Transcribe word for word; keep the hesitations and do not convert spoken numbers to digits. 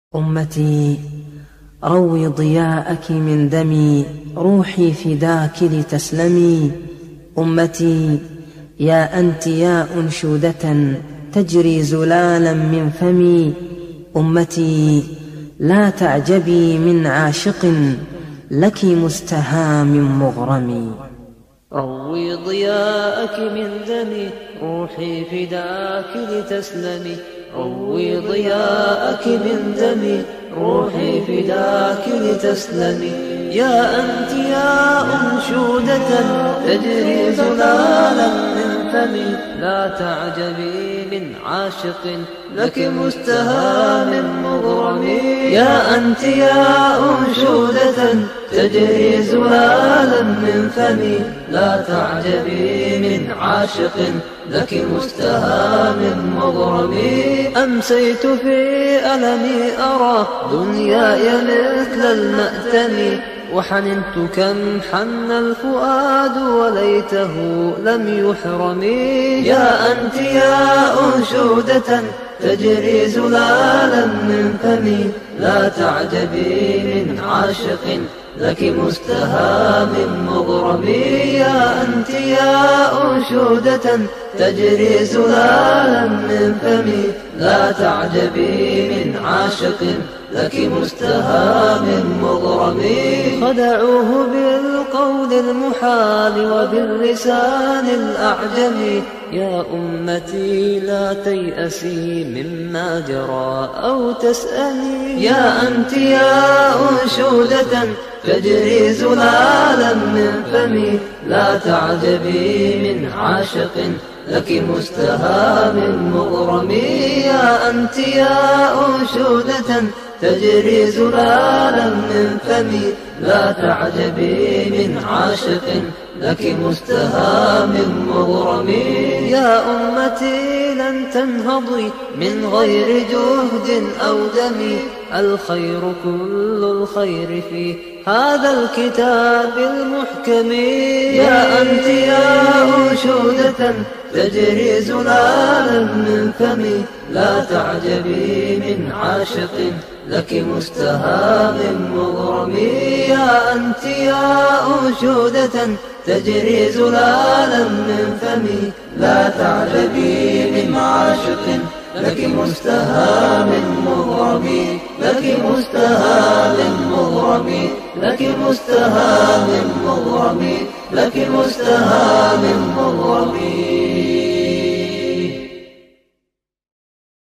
أمتي روي ضياءك من دمي، روحي فداك لتسلمي. أمتي يا أنت يا أنشودة تجري زلالا من فمي. أمتي لا تعجبي من عاشق لك مستهام مغرم. روي ضياءك من دمي، روحي فداك لتسلمي. روي ضياءك من دمي، روحي فداك لتسلمي. يا أنت يا أنشودة تجري زلالا من فمي، لا تعجبي من عاشق لك مستهام مغرم. يا أنت يا أنشودة تجري زلالا من فمي، لا تعجبي من عاشق لك مستهام مغرم. أمسيت في ألمي أرى دنياي مثل المأتم، وحننت كم حن الفؤاد وليته لم يحرم. يا أنت يا أنشودة تجري زلالا من فمي، لا تعجبي من عاشق لك مستهام مغرم. يا أنت يا أنشودة تجري زلالا من فمي، لا تعجبي من عاشق لك مستهام مغرم. خدعوه بالقول المحال وباللسان الأعجمي. يا أمتي لا تيأسي مما جرى أو تسألي. يا أنت يا أنشودة تجري زلالا من فمي، لا تعجبي من عاشق لك مستهام مغرم. يا أنت يا أنشودة تجري زلالا من فمي، لا تعجبي من عاشق لك مستهام مغرم. يا أمتي لن تنهضي من غير جهد أو دم، الخير كل الخير في هذا الكتاب المحكم. يا أنت يا أنشودة تجري زلالا من فمي، لا تعجبي من عاشق لك مستهام مغرم. يا أنت يا أنشودة تجري زلالا من فمي، لا تعجبي من عاشق لك مستهام مغرم. لك مستهام مغرم، لك مستهام مغرم، لك مستهام مغرم.